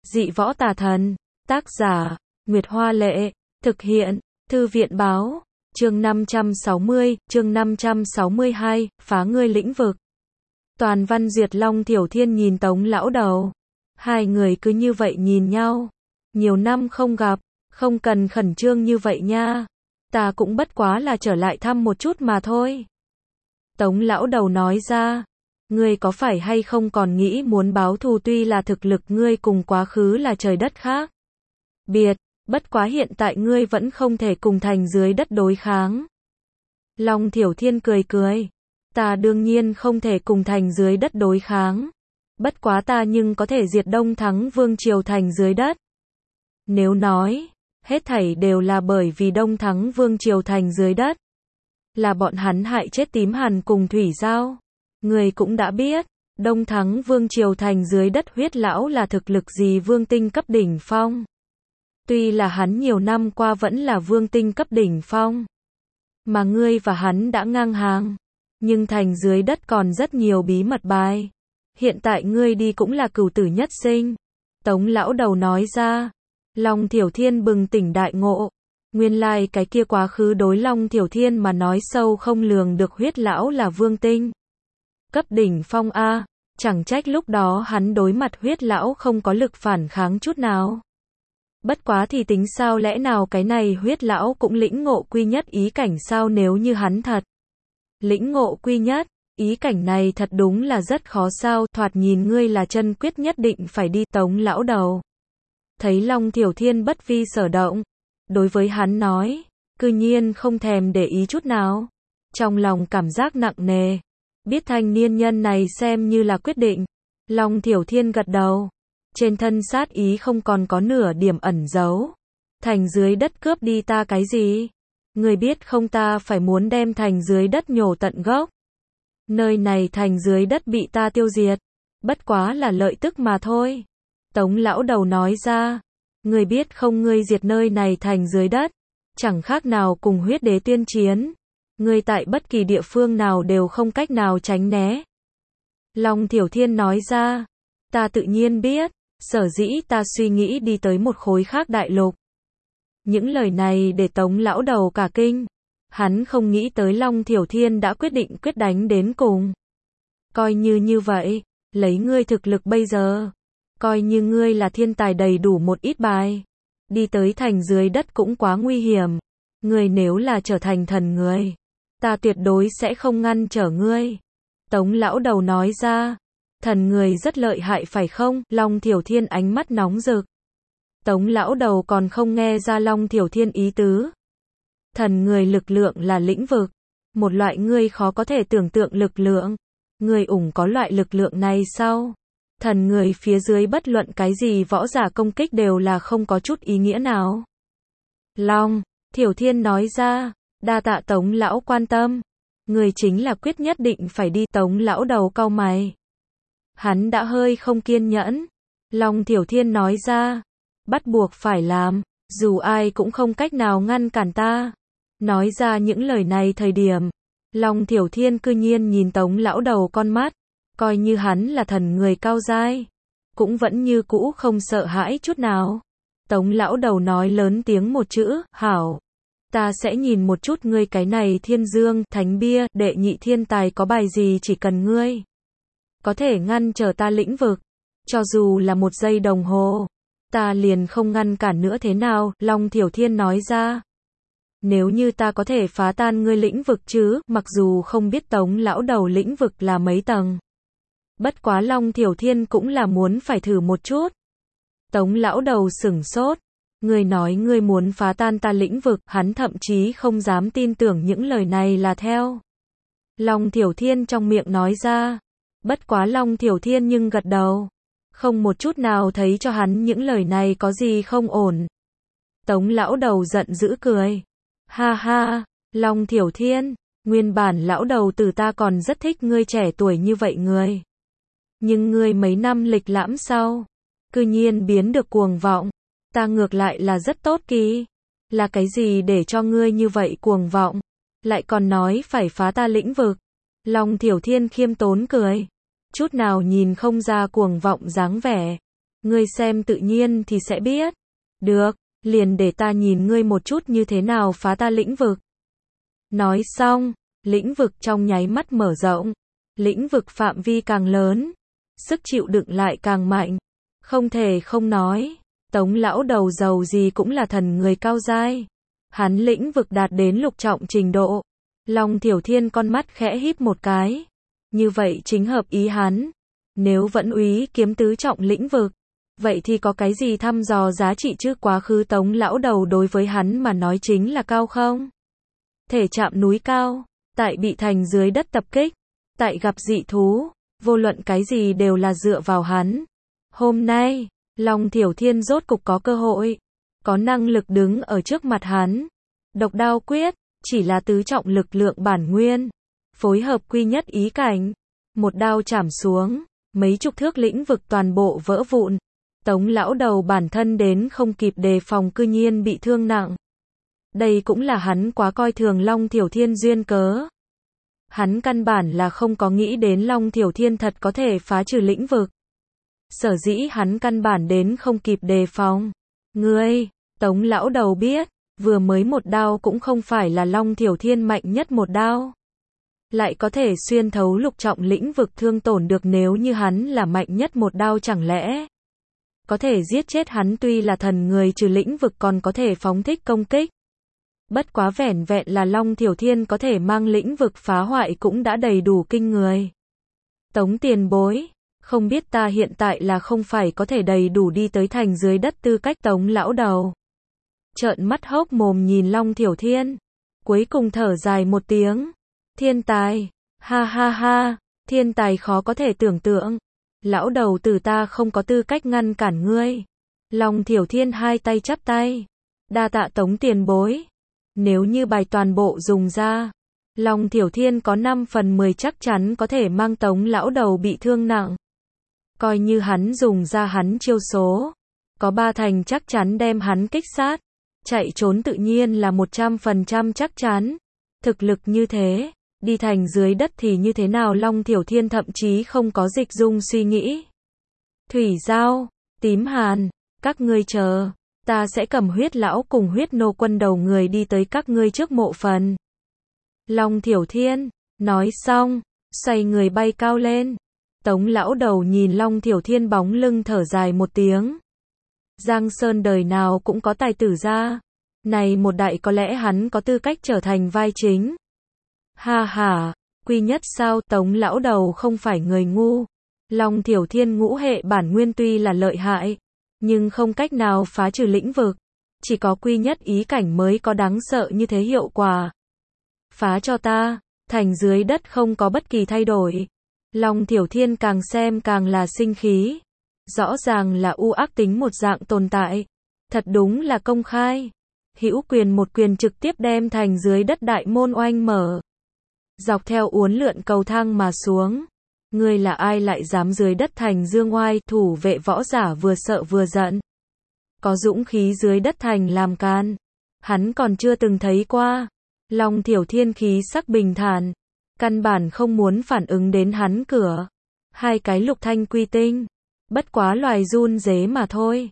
Dị võ tà thần. Tác giả, Nguyệt Hoa Lệ. Thực hiện, Thư viện Báo. Chương 560, chương 562, phá ngươi lĩnh vực. Toàn văn duyệt. Long Thiểu Thiên nhìn Tống lão đầu. Hai người cứ như vậy nhìn nhau. Nhiều năm không gặp, không cần khẩn trương như vậy nha. Ta cũng bất quá là trở lại thăm một chút mà thôi. Tống lão đầu nói ra. Ngươi có phải hay không còn nghĩ muốn báo thù, tuy là thực lực ngươi cùng quá khứ là trời đất khác biệt, bất quá hiện tại ngươi vẫn không thể cùng thành dưới đất đối kháng. Long Thiểu Thiên cười cười. Ta đương nhiên không thể cùng thành dưới đất đối kháng. Bất quá ta nhưng có thể diệt Đông Thắng Vương triều thành dưới đất. Nếu nói, hết thảy đều là bởi vì Đông Thắng Vương triều thành dưới đất, là bọn hắn hại chết Tím Hàn cùng Thủy Giao. Người cũng đã biết, Đông Thắng Vương triều thành dưới đất huyết lão là thực lực gì, vương tinh cấp đỉnh phong. Tuy là hắn nhiều năm qua vẫn là vương tinh cấp đỉnh phong, mà ngươi và hắn đã ngang hàng, nhưng thành dưới đất còn rất nhiều bí mật bài. Hiện tại ngươi đi cũng là cửu tử nhất sinh. Tống lão đầu nói ra. Long Thiểu Thiên bừng tỉnh đại ngộ. Nguyên lai cái kia quá khứ đối Long Thiểu Thiên mà nói sâu không lường được huyết lão là vương tinh cấp đỉnh phong a. Chẳng trách lúc đó hắn đối mặt huyết lão không có lực phản kháng chút nào. Bất quá thì tính sao, lẽ nào cái này huyết lão cũng lĩnh ngộ quy nhất ý cảnh sao? Nếu như hắn thật lĩnh ngộ quy nhất ý cảnh này thật đúng là rất khó sao? Thoạt nhìn ngươi là chân quyết nhất định phải đi. Tống lão đầu thấy Long Thiểu Thiên bất vi sở động, đối với hắn nói, cư nhiên không thèm để ý chút nào. Trong lòng cảm giác nặng nề, biết thanh niên nhân này xem như là quyết định. Long Thiểu Thiên gật đầu, trên thân sát ý không còn có nửa điểm ẩn giấu. Thành dưới đất cướp đi ta cái gì? Người biết không, ta phải muốn đem thành dưới đất nhổ tận gốc. Nơi này thành dưới đất bị ta tiêu diệt, bất quá là lợi tức mà thôi. Tống lão đầu nói ra. Người biết không, ngươi diệt nơi này thành dưới đất, chẳng khác nào cùng huyết đế tuyên chiến. Ngươi tại bất kỳ địa phương nào đều không cách nào tránh né. Long Thiểu Thiên nói ra. Ta tự nhiên biết, sở dĩ ta suy nghĩ đi tới một khối khác đại lục. Những lời này để Tống lão đầu cả kinh. Hắn không nghĩ tới Long Thiểu Thiên đã quyết định quyết đánh đến cùng. Coi như vậy, lấy ngươi thực lực bây giờ, coi như ngươi là thiên tài đầy đủ một ít bài, đi tới thành dưới đất cũng quá nguy hiểm. Ngươi nếu là trở thành thần người, ta tuyệt đối sẽ không ngăn trở ngươi. Tống lão đầu nói ra. Thần người rất lợi hại phải không? Long Thiểu Thiên ánh mắt nóng rực. Tống lão đầu còn không nghe ra Long Thiểu Thiên ý tứ. Thần người lực lượng là lĩnh vực, một loại ngươi khó có thể tưởng tượng lực lượng. Ngươi có loại lực lượng này sao? Thần người phía dưới bất luận cái gì võ giả công kích đều là không có chút ý nghĩa nào. Long Thiểu Thiên nói ra. Đa tạ Tống lão quan tâm. Người chính là quyết nhất định phải đi. Tống lão đầu cau mày. Hắn đã hơi không kiên nhẫn. Long Thiểu Thiên nói ra. Bắt buộc phải làm, dù ai cũng không cách nào ngăn cản ta. Nói ra những lời này thời điểm, Long Thiểu Thiên cư nhiên nhìn Tống lão đầu con mắt, coi như hắn là thần người cao giai, cũng vẫn như cũ không sợ hãi chút nào. Tống lão đầu nói lớn tiếng một chữ, hảo. Ta sẽ nhìn một chút ngươi cái này Thiên Dương Thánh Bia đệ nhị thiên tài có bài gì, chỉ cần ngươi có thể ngăn trở ta lĩnh vực, cho dù là một giây đồng hồ, ta liền không ngăn cản nữa. Thế nào? Long Thiểu Thiên nói ra. Nếu như ta có thể phá tan ngươi lĩnh vực chứ, mặc dù không biết Tống lão đầu lĩnh vực là mấy tầng. Bất quá Long Thiểu Thiên cũng là muốn phải thử một chút. Tống lão đầu sửng sốt. Ngươi nói ngươi muốn phá tan ta lĩnh vực, hắn thậm chí không dám tin tưởng những lời này là theo Long Thiểu Thiên trong miệng nói ra. Bất quá Long Thiểu Thiên nhưng gật đầu, không một chút nào thấy cho hắn những lời này có gì không ổn. Tống lão đầu giận dữ cười. Ha ha, Long Thiểu Thiên, nguyên bản lão đầu tử ta còn rất thích ngươi trẻ tuổi như vậy người. Nhưng ngươi mấy năm lịch lãm sau, cư nhiên biến được cuồng vọng. Ta ngược lại là rất tốt kỳ. Là cái gì để cho ngươi như vậy cuồng vọng? Lại còn nói phải phá ta lĩnh vực. Long Thiểu Thiên khiêm tốn cười. Chút nào nhìn không ra cuồng vọng dáng vẻ. Ngươi xem tự nhiên thì sẽ biết. Được, liền để ta nhìn ngươi một chút như thế nào phá ta lĩnh vực. Nói xong, lĩnh vực trong nháy mắt mở rộng. Lĩnh vực phạm vi càng lớn, sức chịu đựng lại càng mạnh. Không thể không nói, Tống lão đầu giàu gì cũng là thần người cao giai. Hắn lĩnh vực đạt đến lục trọng trình độ. Long Thiểu Thiên con mắt khẽ híp một cái. Như vậy chính hợp ý hắn. Nếu vẫn úy kiếm tứ trọng lĩnh vực, vậy thì có cái gì thăm dò giá trị chứ? Quá khứ Tống lão đầu đối với hắn mà nói chính là cao không? Thể chạm núi cao, tại bị thành dưới đất tập kích, tại gặp dị thú, vô luận cái gì đều là dựa vào hắn. Hôm nay, Long Thiểu Thiên rốt cục có cơ hội, có năng lực đứng ở trước mặt hắn. Độc đao quyết, chỉ là tứ trọng lực lượng bản nguyên, phối hợp quy nhất ý cảnh, một đao chảm xuống, mấy chục thước lĩnh vực toàn bộ vỡ vụn. Tống lão đầu bản thân đến không kịp đề phòng cư nhiên bị thương nặng. Đây cũng là hắn quá coi thường Long Thiểu Thiên duyên cớ. Hắn căn bản là không có nghĩ đến Long Thiểu Thiên thật có thể phá trừ lĩnh vực. Sở dĩ hắn căn bản đến không kịp đề phòng. Ngươi, Tống lão đầu biết, vừa mới một đao cũng không phải là Long Thiểu Thiên mạnh nhất một đao. Lại có thể xuyên thấu lục trọng lĩnh vực thương tổn được, nếu như hắn là mạnh nhất một đao chẳng lẽ có thể giết chết hắn. Tuy là thần người trừ lĩnh vực còn có thể phóng thích công kích. Bất quá vẻn vẹn là Long Thiểu Thiên có thể mang lĩnh vực phá hoại cũng đã đầy đủ kinh người. Tống tiền bối, không biết ta hiện tại là không phải có thể đầy đủ đi tới thành dưới đất tư cách? Tống lão đầu trợn mắt hốc mồm nhìn Long Thiểu Thiên, cuối cùng thở dài một tiếng. Thiên tài, ha ha ha, thiên tài khó có thể tưởng tượng. Lão đầu tử ta không có tư cách ngăn cản ngươi. Long Thiểu Thiên hai tay chắp tay. Đa tạ Tống tiền bối. Nếu như bài toàn bộ dùng ra, Long Thiểu Thiên có 5 phần 10 chắc chắn có thể mang Tống lão đầu bị thương nặng. Coi như hắn dùng ra hắn chiêu số, có 3 thành chắc chắn đem hắn kích sát. Chạy trốn tự nhiên là 100% chắc chắn. Thực lực như thế, đi thành dưới đất thì như thế nào? Long Thiểu Thiên thậm chí không có dịch dung suy nghĩ. Thủy Giao, Tím Hàn, các ngươi chờ, ta sẽ cầm huyết lão cùng huyết nô quân đầu người đi tới các ngươi trước mộ phần. Long Thiểu Thiên, nói xong, xoay người bay cao lên. Tống lão đầu nhìn Long Thiểu Thiên bóng lưng thở dài một tiếng. Giang Sơn đời nào cũng có tài tử ra. Này một đại có lẽ hắn có tư cách trở thành vai chính. Ha ha, quy nhất sao? Tống lão đầu không phải người ngu. Long Thiểu Thiên ngũ hệ bản nguyên tuy là lợi hại, nhưng không cách nào phá trừ lĩnh vực. Chỉ có quy nhất ý cảnh mới có đáng sợ như thế hiệu quả. Phá cho ta, thành dưới đất không có bất kỳ thay đổi. Long Thiểu Thiên càng xem càng là sinh khí. Rõ ràng là u ác tính một dạng tồn tại. Thật đúng là công khai. Hữu quyền một quyền trực tiếp đem thành dưới đất đại môn oanh mở. Dọc theo uốn lượn cầu thang mà xuống. Ngươi là ai lại dám dưới đất thành dương oai? Thủ vệ võ giả vừa sợ vừa giận. Có dũng khí dưới đất thành làm can, hắn còn chưa từng thấy qua. Long Thiểu Thiên khí sắc bình thản, căn bản không muốn phản ứng đến hắn cửa. Hai cái lục thanh quy tinh, bất quá loài run rế mà thôi.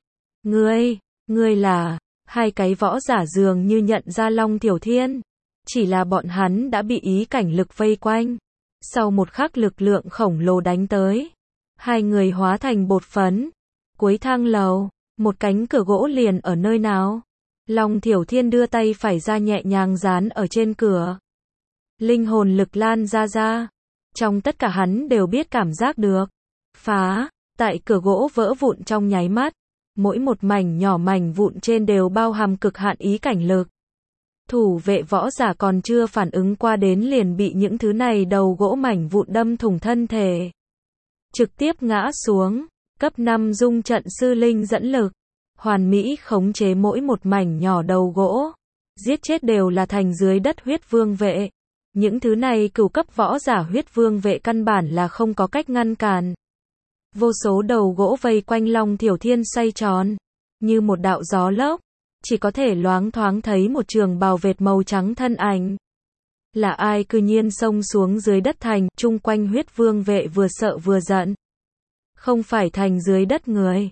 Ngươi là, hai cái võ giả dường như nhận ra Long Thiểu Thiên. Chỉ là bọn hắn đã bị ý cảnh lực vây quanh. Sau một khắc lực lượng khổng lồ đánh tới. Hai người hóa thành bột phấn. Cuối thang lầu, một cánh cửa gỗ liền ở nơi nào. Long Thiểu Thiên đưa tay phải ra nhẹ nhàng dán ở trên cửa. Linh hồn lực lan ra. Trong tất cả hắn đều biết cảm giác được. Phá, tại cửa gỗ vỡ vụn trong nháy mắt. Mỗi một mảnh nhỏ mảnh vụn trên đều bao hàm cực hạn ý cảnh lực. Thủ vệ võ giả còn chưa phản ứng qua đến liền bị những thứ này đầu gỗ mảnh vụn đâm thủng thân thể. Trực tiếp ngã xuống, cấp 5 dung trận sư linh dẫn lực. Hoàn mỹ khống chế mỗi một mảnh nhỏ đầu gỗ. Giết chết đều là thành dưới đất huyết vương vệ. Những thứ này cửu cấp võ giả huyết vương vệ căn bản là không có cách ngăn cản. Vô số đầu gỗ vây quanh Long Thiểu Thiên xoay tròn. Như một đạo gió lốc. Chỉ có thể loáng thoáng thấy một trường bào vệt màu trắng thân ảnh. Là ai cư nhiên xông xuống dưới đất thành, chung quanh huyết vương vệ vừa sợ vừa giận. Không phải thành dưới đất người.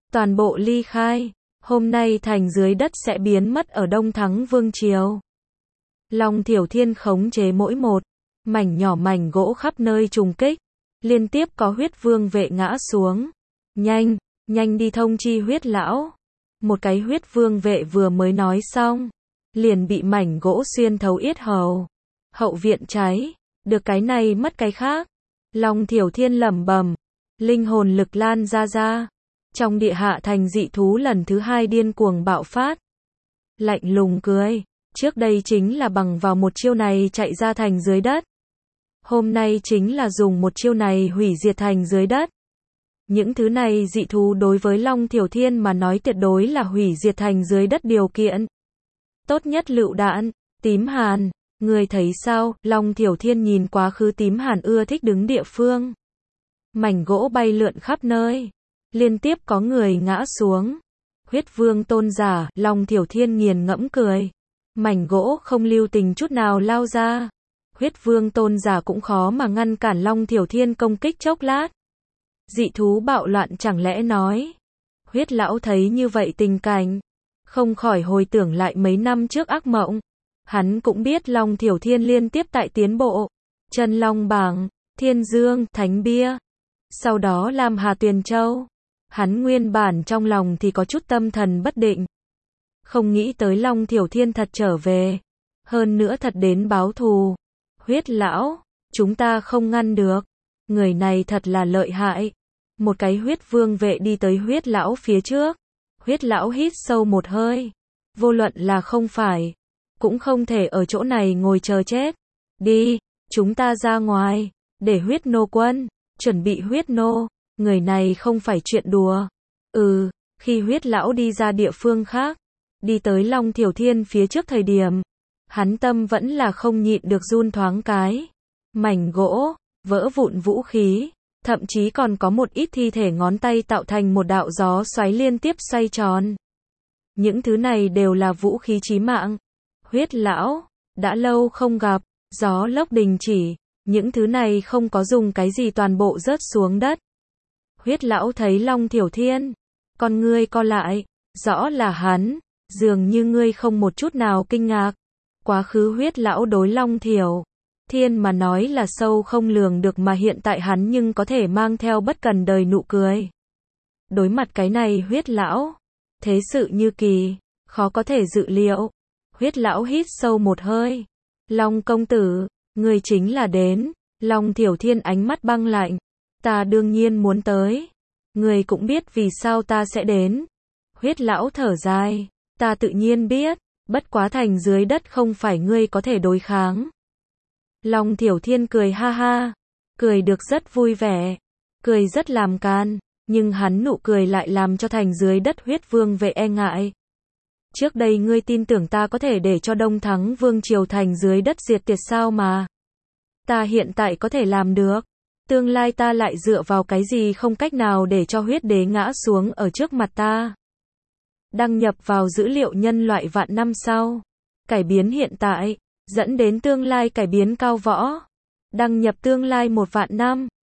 toàn bộ ly khai. Hôm nay thành dưới đất sẽ biến mất ở Đông Thắng Vương Triều. Long Thiểu Thiên khống chế mỗi một mảnh nhỏ mảnh gỗ khắp nơi trùng kích. Liên tiếp có huyết vương vệ ngã xuống. Nhanh, nhanh đi thông chi huyết lão. Một cái huyết vương vệ vừa mới nói xong, liền bị mảnh gỗ xuyên thấu yết hầu. Hậu viện cháy, được cái này mất cái khác. Long Thiểu Thiên lẩm bẩm, linh hồn lực lan ra. Trong địa hạ thành dị thú lần thứ hai điên cuồng bạo phát. Lạnh lùng cười, trước đây chính là bằng vào một chiêu này chạy ra thành dưới đất. Hôm nay chính là dùng một chiêu này hủy diệt thành dưới đất. Những thứ này dị thú đối với Long Thiểu Thiên mà nói tuyệt đối là hủy diệt thành dưới đất điều kiện. Tốt nhất lựu đạn, tím hàn, người thấy sao? Long Thiểu Thiên nhìn quá khứ tím hàn ưa thích đứng địa phương. Mảnh gỗ bay lượn khắp nơi. Liên tiếp có người ngã xuống. Huyết vương tôn giả, Long Thiểu Thiên nghiền ngẫm cười. Mảnh gỗ không lưu tình chút nào lao ra. Huyết vương tôn giả cũng khó mà ngăn cản Long Thiểu Thiên công kích chốc lát. Dị thú bạo loạn chẳng lẽ nói. Huyết lão thấy như vậy tình cảnh, không khỏi hồi tưởng lại mấy năm trước ác mộng. Hắn cũng biết Long Thiểu Thiên liên tiếp tại tiến bộ. Chân Long Bảng, Thiên Dương, Thánh Bia. Sau đó Lam Hà Tuyền Châu. Hắn nguyên bản trong lòng thì có chút tâm thần bất định. Không nghĩ tới Long Thiểu Thiên thật trở về. Hơn nữa thật đến báo thù. Huyết lão, chúng ta không ngăn được. Người này thật là lợi hại. Một cái huyết vương vệ đi tới huyết lão phía trước. Huyết lão hít sâu một hơi. Vô luận là không phải, cũng không thể ở chỗ này ngồi chờ chết. Đi, chúng ta ra ngoài, để huyết nô quân, chuẩn bị huyết nô. Người này không phải chuyện đùa. Khi huyết lão đi ra địa phương khác, đi tới Long Thiểu Thiên phía trước thời điểm, hắn tâm vẫn là không nhịn được run thoáng cái. Mảnh gỗ, vỡ vụn vũ khí, thậm chí còn có một ít thi thể ngón tay tạo thành một đạo gió xoáy liên tiếp xoay tròn. Những thứ này đều là vũ khí chí mạng. Huyết lão, đã lâu không gặp, gió lốc đình chỉ, những thứ này không có dùng cái gì toàn bộ rớt xuống đất. Huyết lão thấy Long Thiểu Thiên, con ngươi co lại, rõ là hắn, dường như ngươi không một chút nào kinh ngạc. Quá khứ huyết lão đối Long Thiểu Thiên mà nói là sâu không lường được mà hiện tại hắn nhưng có thể mang theo bất cần đời nụ cười. Đối mặt cái này huyết lão, thế sự như kỳ, khó có thể dự liệu. Huyết lão hít sâu một hơi. Long công tử, người chính là đến. Long Thiểu Thiên ánh mắt băng lạnh. Ta đương nhiên muốn tới. Người cũng biết vì sao ta sẽ đến. Huyết lão thở dài. Ta tự nhiên biết, bất quá thành dưới đất không phải ngươi có thể đối kháng. Long Thiểu Thiên cười ha ha. Cười được rất vui vẻ. Cười rất làm can. Nhưng hắn nụ cười lại làm cho thành dưới đất huyết vương vệ e ngại. Trước đây ngươi tin tưởng ta có thể để cho Đông Thắng Vương Triều thành dưới đất diệt tiệt sao mà. Ta hiện tại có thể làm được. Tương lai ta lại dựa vào cái gì không cách nào để cho huyết đế ngã xuống ở trước mặt ta. Đăng nhập vào dữ liệu nhân loại vạn năm sau. Cải biến hiện tại, dẫn đến tương lai cải biến cao võ. Đăng nhập tương lai 1 vạn năm.